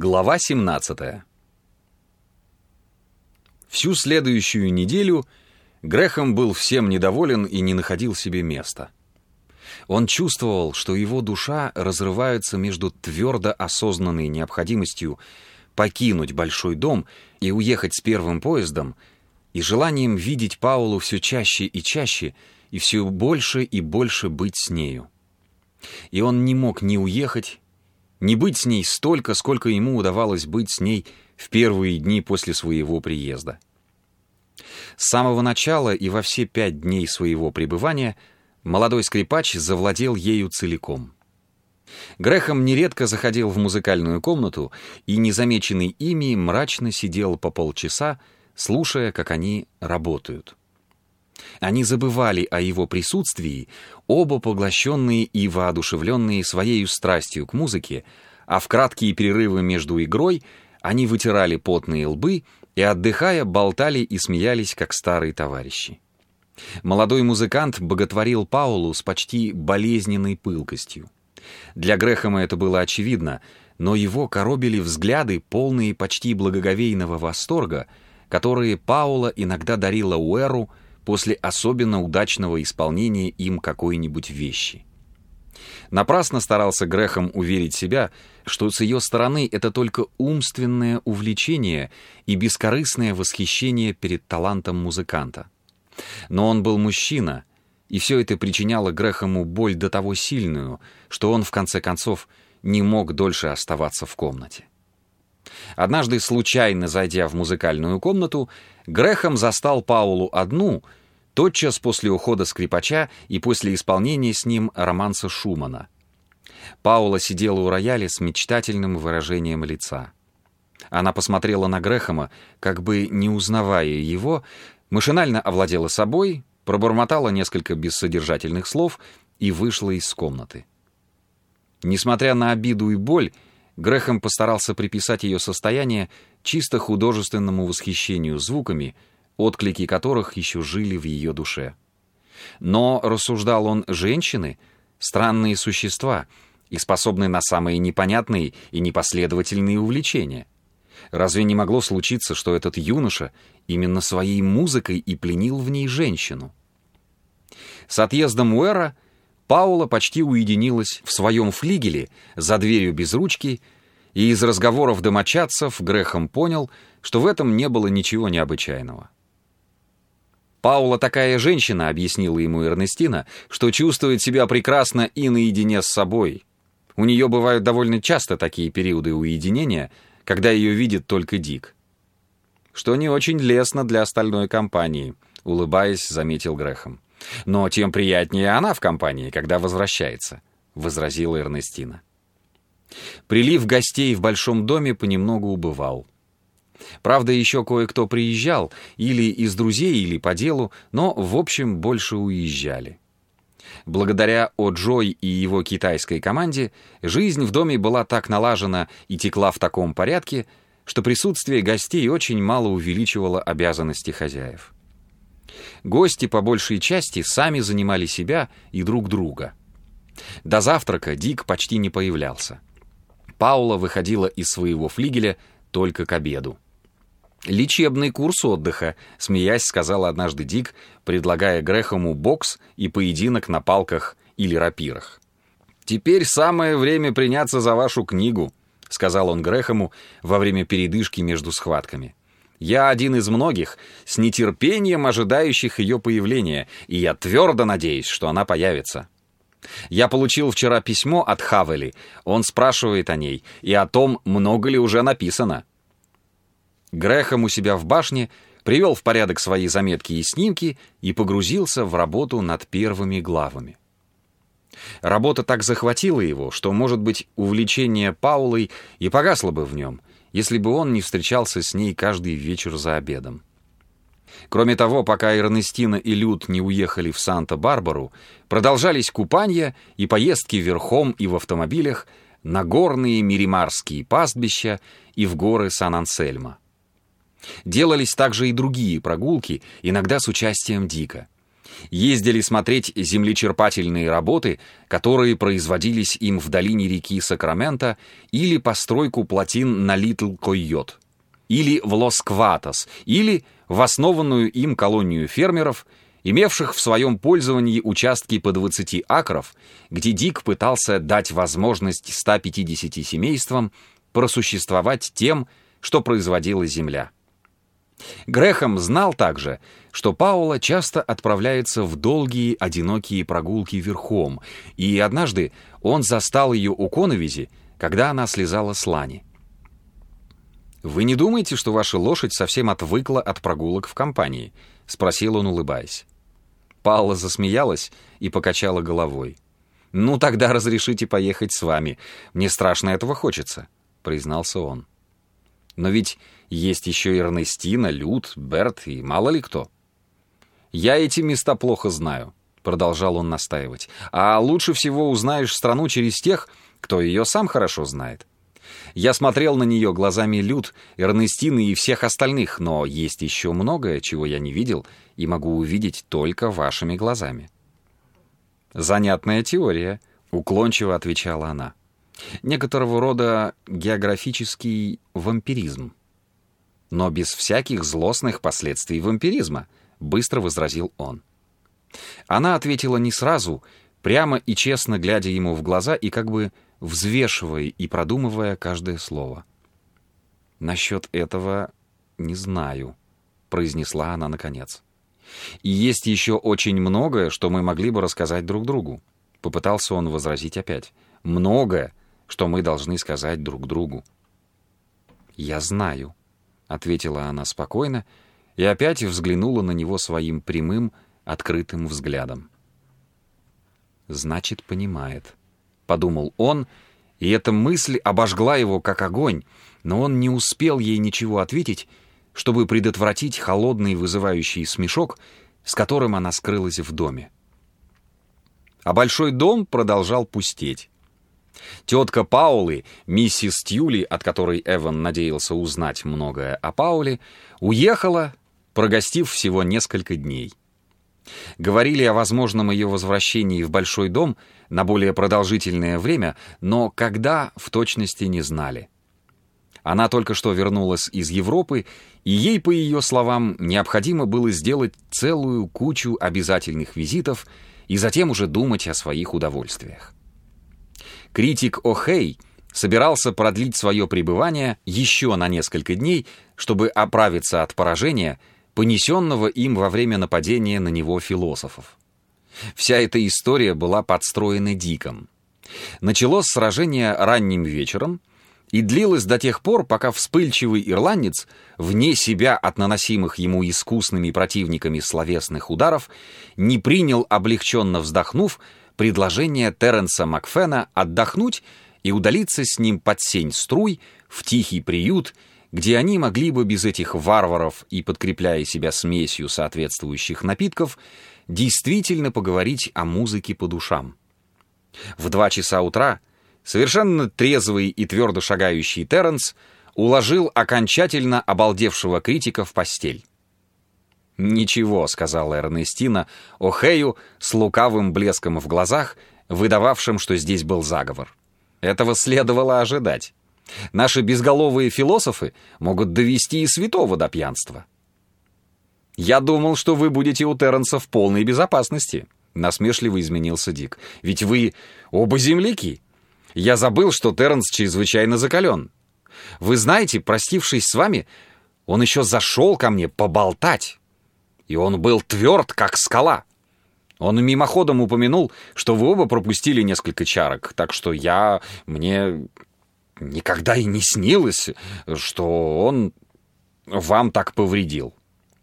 Глава 17. Всю следующую неделю Грэхэм был всем недоволен и не находил себе места. Он чувствовал, что его душа разрывается между твердо осознанной необходимостью покинуть большой дом и уехать с первым поездом, и желанием видеть Паулу все чаще и чаще, и все больше и больше быть с нею. И он не мог ни уехать, ни быть с ней столько, сколько ему удавалось быть с ней в первые дни после своего приезда. С самого начала и во все 5 дней своего пребывания молодой скрипач завладел ею целиком. Грэхэм нередко заходил в музыкальную комнату и, незамеченный ими, мрачно сидел по полчаса, слушая, как они работают. Они забывали о его присутствии, оба поглощенные и воодушевленные своей страстью к музыке, а в краткие перерывы между игрой они вытирали потные лбы и, отдыхая, болтали и смеялись, как старые товарищи. Молодой музыкант боготворил Паулу с почти болезненной пылкостью. Для Грэхэма это было очевидно, но его коробили взгляды, полные почти благоговейного восторга, которые Паула иногда дарила Уэру после особенно удачного исполнения им какой-нибудь вещи. Напрасно старался Грэхэм уверить себя, что с ее стороны это только умственное увлечение и бескорыстное восхищение перед талантом музыканта. Но он был мужчина, и все это причиняло Грэхэму боль до того сильную, что он, в конце концов, не мог дольше оставаться в комнате. Однажды, случайно зайдя в музыкальную комнату, Грэхэм застал Паулу одну, тотчас после ухода скрипача и после исполнения с ним романса Шумана. Паула сидела у рояля с мечтательным выражением лица. Она посмотрела на Грэхэма, как бы не узнавая его, машинально овладела собой, пробормотала несколько бессодержательных слов и вышла из комнаты. Несмотря на обиду и боль, Грэхэм постарался приписать ее состояние чисто художественному восхищению звуками, отклики которых еще жили в ее душе. Но, рассуждал он, женщины — странные существа и способны на самые непонятные и непоследовательные увлечения. Разве не могло случиться, что этот юноша именно своей музыкой и пленил в ней женщину? С отъездом Уэра Паула почти уединилась в своем флигеле за дверью без ручки, и из разговоров домочадцев Грэхэм понял, что в этом не было ничего необычайного. «Паула такая женщина», — объяснила ему Эрнестина, «что чувствует себя прекрасно и наедине с собой. У нее бывают довольно часто такие периоды уединения, когда ее видит только Дик». «Что не очень лестно для остальной компании», — улыбаясь, заметил Грэхэм. «Но тем приятнее она в компании, когда возвращается», — возразила Эрнестина. Прилив гостей в большом доме понемногу убывал. Правда, еще кое-кто приезжал, или из друзей, или по делу, но, в общем, больше уезжали. Благодаря О-Джой и его китайской команде жизнь в доме была так налажена и текла в таком порядке, что присутствие гостей очень мало увеличивало обязанности хозяев. Гости, по большей части, сами занимали себя и друг друга. До завтрака Дик почти не появлялся. Паула выходила из своего флигеля только к обеду. «Лечебный курс отдыха», — смеясь, сказал однажды Дик, предлагая Грэхэму бокс и поединок на палках или рапирах. «Теперь самое время приняться за вашу книгу», — сказал он Грэхэму во время передышки между схватками. «Я один из многих, с нетерпением ожидающих ее появления, и я твердо надеюсь, что она появится. Я получил вчера письмо от Хавели, он спрашивает о ней и о том, много ли уже написано». Грэхэм у себя в башне привел в порядок свои заметки и снимки и погрузился в работу над первыми главами. Работа так захватила его, что, может быть, увлечение Паулой и погасло бы в нем, если бы он не встречался с ней каждый вечер за обедом. Кроме того, пока Эрнестина и Люд не уехали в Санта-Барбару, продолжались купания и поездки верхом и в автомобилях на горные Миримарские пастбища и в горы Сан-Ансельмо. Делались также и другие прогулки, иногда с участием Дика. Ездили смотреть землечерпательные работы, которые производились им в долине реки Сакраменто, или постройку плотин на Литл-Койот, или в Лос-Кватос, или в основанную им колонию фермеров, имевших в своем пользовании участки по 20 акров, где Дик пытался дать возможность 150 семействам просуществовать тем, что производила земля. Грэхэм знал также, что Паула часто отправляется в долгие одинокие прогулки верхом, и однажды он застал ее у коновизи, когда она слезала с лани. «Вы не думаете, что ваша лошадь совсем отвыкла от прогулок в компании?» — спросил он, улыбаясь. Паула засмеялась и покачала головой. «Ну, тогда разрешите поехать с вами. Мне страшно этого хочется», — признался он. «Но ведь есть еще Эрнестина, Люд, Берт и мало ли кто». «Я эти места плохо знаю», — продолжал он настаивать. «А лучше всего узнаешь страну через тех, кто ее сам хорошо знает. Я смотрел на нее глазами Люд, Эрнестины и всех остальных, но есть еще многое, чего я не видел и могу увидеть только вашими глазами». «Занятная теория», — уклончиво отвечала она. «Некоторого рода географический вампиризм». «Но без всяких злостных последствий вампиризма», — быстро возразил он. Она ответила не сразу, прямо и честно глядя ему в глаза и как бы взвешивая и продумывая каждое слово. «Насчет этого не знаю», — произнесла она наконец. «И есть еще очень многое, что мы могли бы рассказать друг другу», — попытался он возразить опять. «Многое, что мы должны сказать друг другу». «Я знаю», — ответила она спокойно и опять взглянула на него своим прямым, открытым взглядом. «Значит, понимает», — подумал он, и эта мысль обожгла его как огонь, но он не успел ей ничего ответить, чтобы предотвратить холодный вызывающий смешок, с которым она скрылась в доме. А большой дом продолжал пустеть. Тетка Паулы, миссис Тьюли, от которой Эван надеялся узнать многое о Пауле, уехала, прогостив всего несколько дней. Говорили о возможном ее возвращении в большой дом на более продолжительное время, но когда, в точности не знали. Она только что вернулась из Европы, и ей, по ее словам, необходимо было сделать целую кучу обязательных визитов и затем уже думать о своих удовольствиях. Критик О'Хей собирался продлить свое пребывание еще на несколько дней, чтобы оправиться от поражения, понесенного им во время нападения на него философов. Вся эта история была подстроена Диком. Началось сражение ранним вечером и длилось до тех пор, пока вспыльчивый ирландец, вне себя от наносимых ему искусными противниками словесных ударов, не принял, облегченно вздохнув, предложение Терренса Макфена отдохнуть и удалиться с ним под сень струй в тихий приют, где они могли бы без этих варваров и подкрепляя себя смесью соответствующих напитков, действительно поговорить о музыке по душам. В 2 часа утра совершенно трезвый и твердо шагающий Терренс уложил окончательно обалдевшего критика в постель. «Ничего», — сказала Эрнестина О'Хею с лукавым блеском в глазах, выдававшим, что здесь был заговор. «Этого следовало ожидать. Наши безголовые философы могут довести и святого до пьянства». «Я думал, что вы будете у Терренса в полной безопасности», — насмешливо изменился Дик. «Ведь вы оба земляки. Я забыл, что Терренс чрезвычайно закален. Вы знаете, простившись с вами, он еще зашел ко мне поболтать. И он был тверд, как скала. Он мимоходом упомянул, что вы оба пропустили несколько чарок, так что мне никогда и не снилось, что он вам так повредил».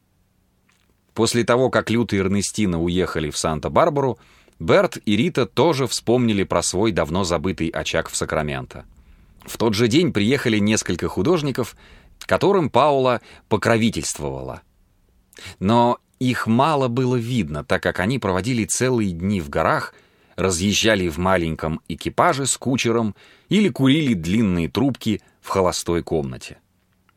После того, как Люд и Эрнестина уехали в Санта-Барбару, Берт и Рита тоже вспомнили про свой давно забытый очаг в Сакраменто. В тот же день приехали несколько художников, которым Паула покровительствовала. Но их мало было видно, так как они проводили целые дни в горах, разъезжали в маленьком экипаже с кучером или курили длинные трубки в холостой комнате.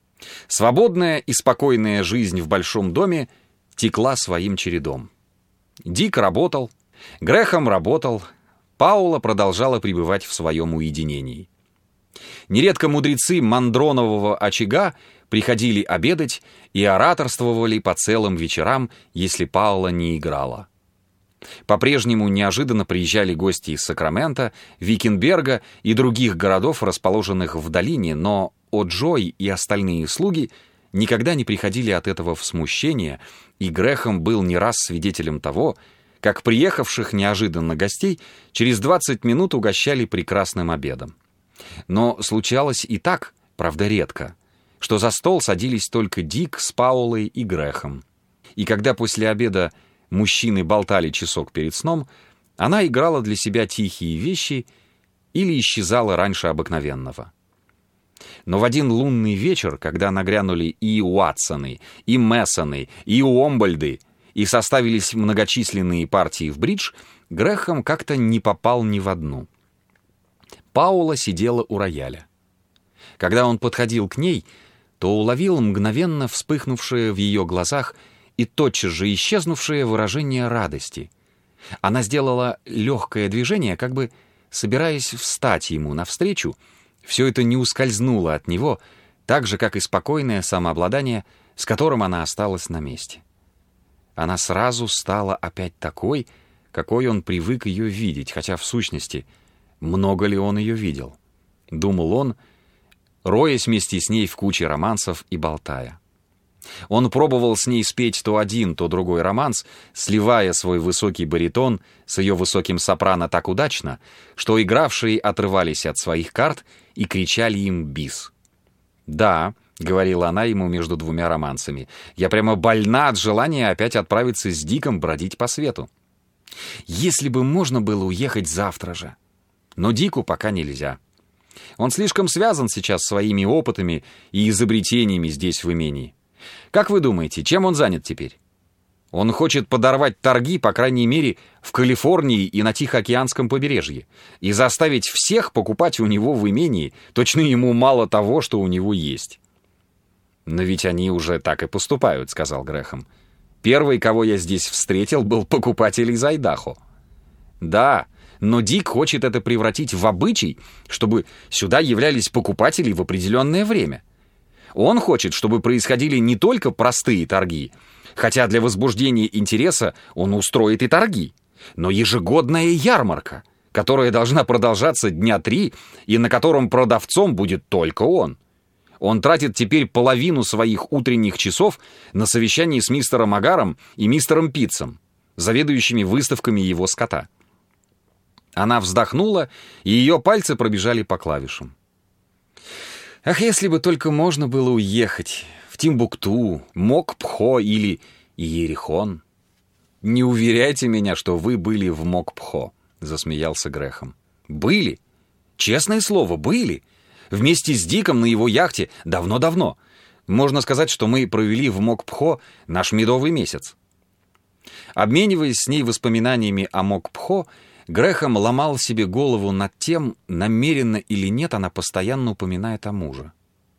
Свободная и спокойная жизнь в большом доме текла своим чередом. Дик работал, Грэхэм работал, Паула продолжала пребывать в своем уединении. Нередко мудрецы мандронового очага приходили обедать и ораторствовали по целым вечерам, если Паула не играла. По-прежнему неожиданно приезжали гости из Сакрамента, Викенберга и других городов, расположенных в долине, но О'Джой и остальные слуги никогда не приходили от этого в смущение, и Грэхэм был не раз свидетелем того, как приехавших неожиданно гостей через 20 минут угощали прекрасным обедом. Но случалось и так, правда редко, что за стол садились только Дик с Паулой и Грэхэм. И когда после обеда мужчины болтали часок перед сном, она играла для себя тихие вещи или исчезала раньше обыкновенного. Но в один лунный вечер, когда нагрянули и Уатсоны, и Мессоны, и Уомбольды, и составились многочисленные партии в бридж, Грэхэм как-то не попал ни в одну. Паула сидела у рояля. Когда он подходил к ней, то уловил мгновенно вспыхнувшее в ее глазах и тотчас же исчезнувшее выражение радости. Она сделала легкое движение, как бы собираясь встать ему навстречу. Все это не ускользнуло от него, так же, как и спокойное самообладание, с которым она осталась на месте. Она сразу стала опять такой, какой он привык ее видеть, хотя в сущности, много ли он ее видел? Думал он, роясь вместе с ней в куче романсов и болтая. Он пробовал с ней спеть то один, то другой романс, сливая свой высокий баритон с ее высоким сопрано так удачно, что игравшие отрывались от своих карт и кричали им бис. «Да», — говорила она ему между двумя романсами, «я прямо больна от желания опять отправиться с Диком бродить по свету. Если бы можно было уехать завтра же. Но Дику пока нельзя. Он слишком связан сейчас своими опытами и изобретениями здесь в имении. Как вы думаете, чем он занят теперь? Он хочет подорвать торги, по крайней мере, в Калифорнии и на Тихоокеанском побережье, и заставить всех покупать у него в имении, точно ему мало того, что у него есть». «Но ведь они уже так и поступают», — сказал Грэхэм. «Первый, кого я здесь встретил, был покупатель из Айдахо». «Да, но Дик хочет это превратить в обычай, чтобы сюда являлись покупатели в определенное время. Он хочет, чтобы происходили не только простые торги, хотя для возбуждения интереса он устроит и торги, но ежегодная ярмарка, которая должна продолжаться дня 3 и на котором продавцом будет только он. Он тратит теперь половину своих утренних часов на совещании с мистером Агаром и мистером Питцем, заведующими выставками его скота». Она вздохнула, и ее пальцы пробежали по клавишам. «Ах, если бы только можно было уехать в Тимбукту, Мокпхо или Иерихон». «Не уверяйте меня, что вы были в Мокпхо», — засмеялся Грэхэм. «Были. Честное слово, были. Вместе с Диком на его яхте давно-давно. Можно сказать, что мы провели в Мокпхо наш медовый месяц». Обмениваясь с ней воспоминаниями о Мокпхо, Грэхэм ломал себе голову над тем, намеренно или нет она постоянно упоминает о муже.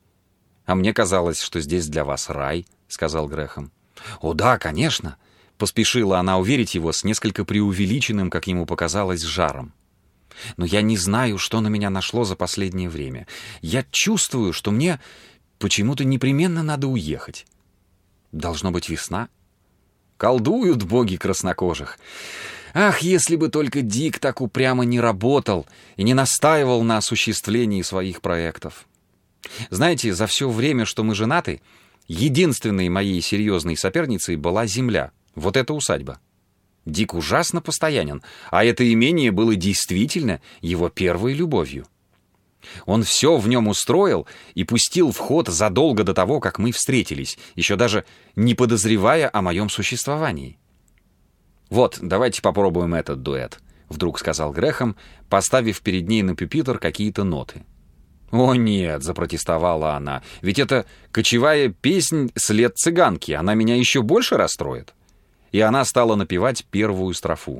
«А мне казалось, что здесь для вас рай», — сказал Грэхэм. «О да, конечно», — поспешила она уверить его с несколько преувеличенным, как ему показалось, жаром. «Но я не знаю, что на меня нашло за последнее время. Я чувствую, что мне почему-то непременно надо уехать. Должно быть весна. Колдуют боги краснокожих. Ах, если бы только Дик так упрямо не работал и не настаивал на осуществлении своих проектов. Знаете, за все время, что мы женаты, единственной моей серьезной соперницей была земля, вот эта усадьба. Дик ужасно постоянен, а это имение было действительно его первой любовью. Он все в нем устроил и пустил в ход задолго до того, как мы встретились, еще даже не подозревая о моем существовании. «Вот, давайте попробуем этот дуэт», — вдруг сказал Грэхэм, поставив перед ней на пюпитр какие-то ноты. «О нет», — запротестовала она, — «ведь это кочевая песнь «След цыганки», она меня еще больше расстроит». И она стала напевать первую строфу.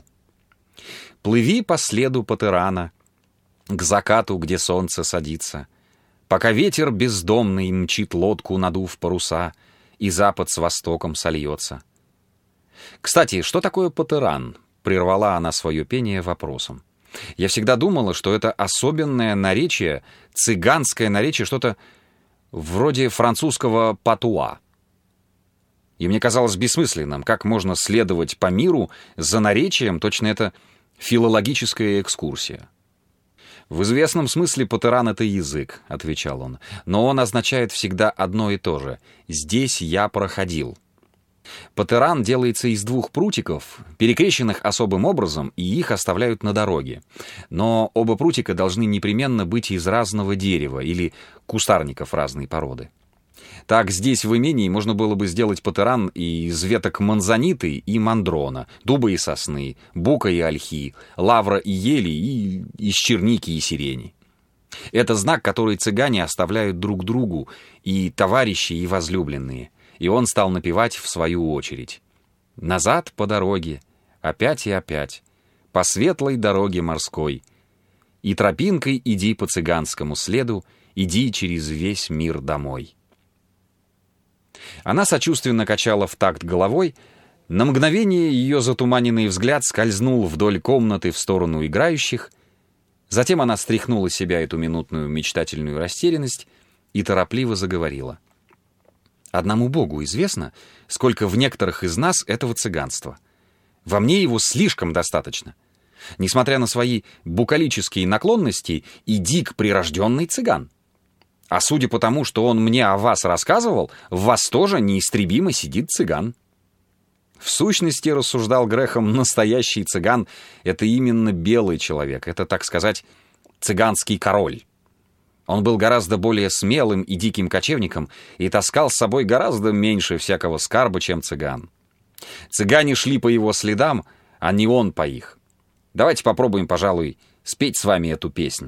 «Плыви по следу Патерана, к закату, где солнце садится, пока ветер бездомный мчит лодку, надув паруса, и запад с востоком сольется. «Кстати, что такое патеран?» — прервала она свое пение вопросом. «Я всегда думала, что это особенное наречие, цыганское наречие, что-то вроде французского патуа. И мне казалось бессмысленным, как можно следовать по миру за наречием, точно это филологическая экскурсия». «В известном смысле патеран — это язык», — отвечал он, «но он означает всегда одно и то же — «здесь я проходил». Патеран делается из 2 прутиков, перекрещенных особым образом, и их оставляют на дороге. Но оба прутика должны непременно быть из разного дерева или кустарников разной породы. Так здесь в имении можно было бы сделать патеран из веток манзаниты и мандрона, дуба и сосны, бука и ольхи, лавра и ели, и из черники и сирени. Это знак, который цыгане оставляют друг другу, и товарищи, и возлюбленные. И он стал напевать в свою очередь. «Назад по дороге, опять и опять, по светлой дороге морской. И тропинкой иди по цыганскому следу, иди через весь мир домой». Она сочувственно качала в такт головой. На мгновение ее затуманенный взгляд скользнул вдоль комнаты в сторону играющих. Затем она стряхнула с себя эту минутную мечтательную растерянность и торопливо заговорила. «Одному Богу известно, сколько в некоторых из нас этого цыганства. Во мне его слишком достаточно. Несмотря на свои букалические наклонности, и Дик прирожденный цыган. А судя по тому, что он мне о вас рассказывал, в вас тоже неистребимо сидит цыган». В сущности, рассуждал Грэхэм, настоящий цыган — это именно белый человек, это, так сказать, цыганский король. Он был гораздо более смелым и диким кочевником и таскал с собой гораздо меньше всякого скарба, чем цыган. Цыгане шли по его следам, а не он по их. Давайте попробуем, пожалуй, спеть с вами эту песнь.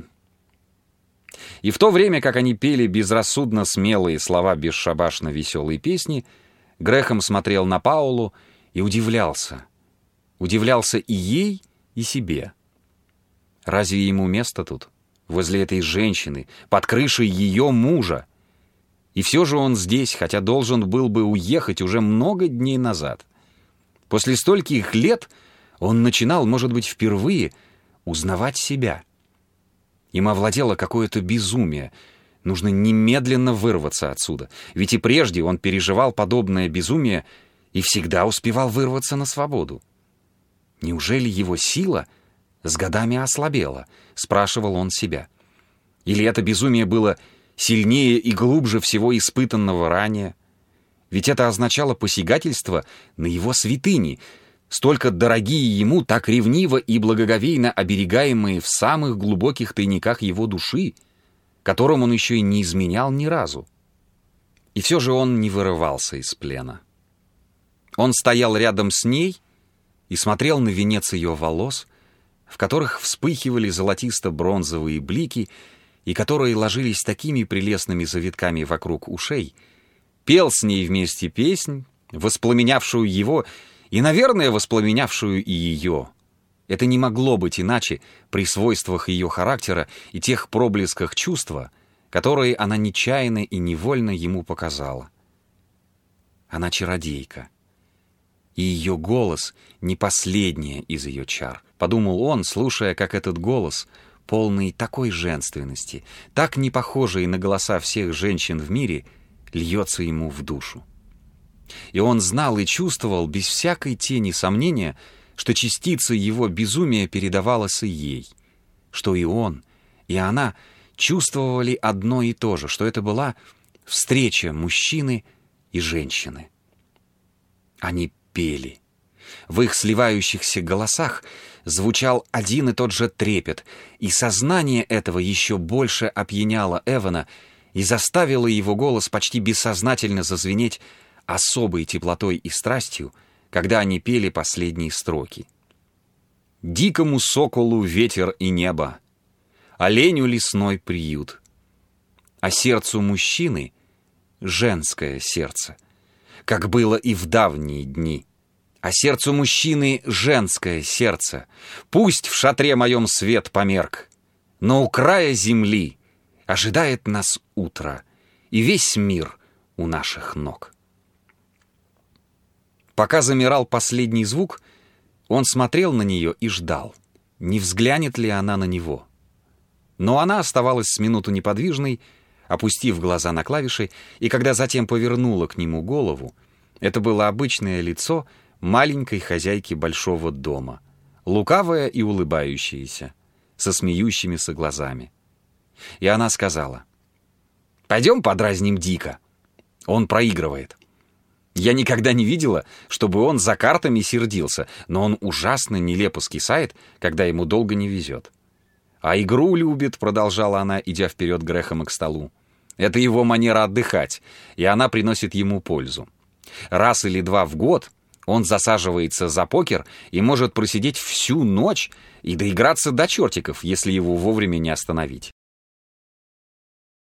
И в то время, как они пели безрассудно смелые слова бесшабашно веселой песни, Грэхэм смотрел на Паулу и удивлялся. Удивлялся и ей, и себе. Разве ему место тут? Возле этой женщины, под крышей ее мужа. И все же он здесь, хотя должен был бы уехать уже много дней назад. После стольких лет он начинал, может быть, впервые узнавать себя. Им овладело какое-то безумие. Нужно немедленно вырваться отсюда. Ведь и прежде он переживал подобное безумие и всегда успевал вырваться на свободу. Неужели его сила с годами ослабела? Спрашивал он себя. Или это безумие было сильнее и глубже всего испытанного ранее? Ведь это означало посягательство на его святыни, столько дорогие ему, так ревниво и благоговейно оберегаемые в самых глубоких тайниках его души, которым он еще и не изменял ни разу. И все же он не вырывался из плена. Он стоял рядом с ней и смотрел на венец ее волос, в которых вспыхивали золотисто-бронзовые блики и которые ложились такими прелестными завитками вокруг ушей, пел с ней вместе песнь, воспламенявшую его и, наверное, воспламенявшую и ее. Это не могло быть иначе при свойствах ее характера и тех проблесках чувства, которые она нечаянно и невольно ему показала. Она чародейка. И ее голос не последняя из ее чар, подумал он, слушая, как этот голос, полный такой женственности, так не похожий на голоса всех женщин в мире, льется ему в душу. И он знал и чувствовал без всякой тени сомнения, что частица его безумия передавалась и ей, что и он, и она чувствовали одно и то же, что это была встреча мужчины и женщины. Они пели. В их сливающихся голосах звучал один и тот же трепет, и сознание этого еще больше опьяняло Эвана и заставило его голос почти бессознательно зазвенеть особой теплотой и страстью, когда они пели последние строки. «Дикому соколу ветер и небо, оленю лесной приют, а сердцу мужчины женское сердце, как было и в давние дни. А сердцу мужчины женское сердце, пусть в шатре моем свет померк, но у края земли ожидает нас утро, и весь мир у наших ног». Пока замирал последний звук, он смотрел на нее и ждал, не взглянет ли она на него. Но она оставалась с минуту неподвижной, опустив глаза на клавиши, и когда затем повернула к нему голову, это было обычное лицо маленькой хозяйки большого дома, лукавое и улыбающееся, со смеющимися глазами. И она сказала: «Пойдем подразним Дика. Он проигрывает. Я никогда не видела, чтобы он за картами сердился, но он ужасно нелепо скисает, когда ему долго не везет. А игру любит», — продолжала она, идя вперед Грэхэма к столу. «Это его манера отдыхать, и она приносит ему пользу. Раз или два в год он засаживается за покер и может просидеть всю ночь и доиграться до чертиков, если его вовремя не остановить.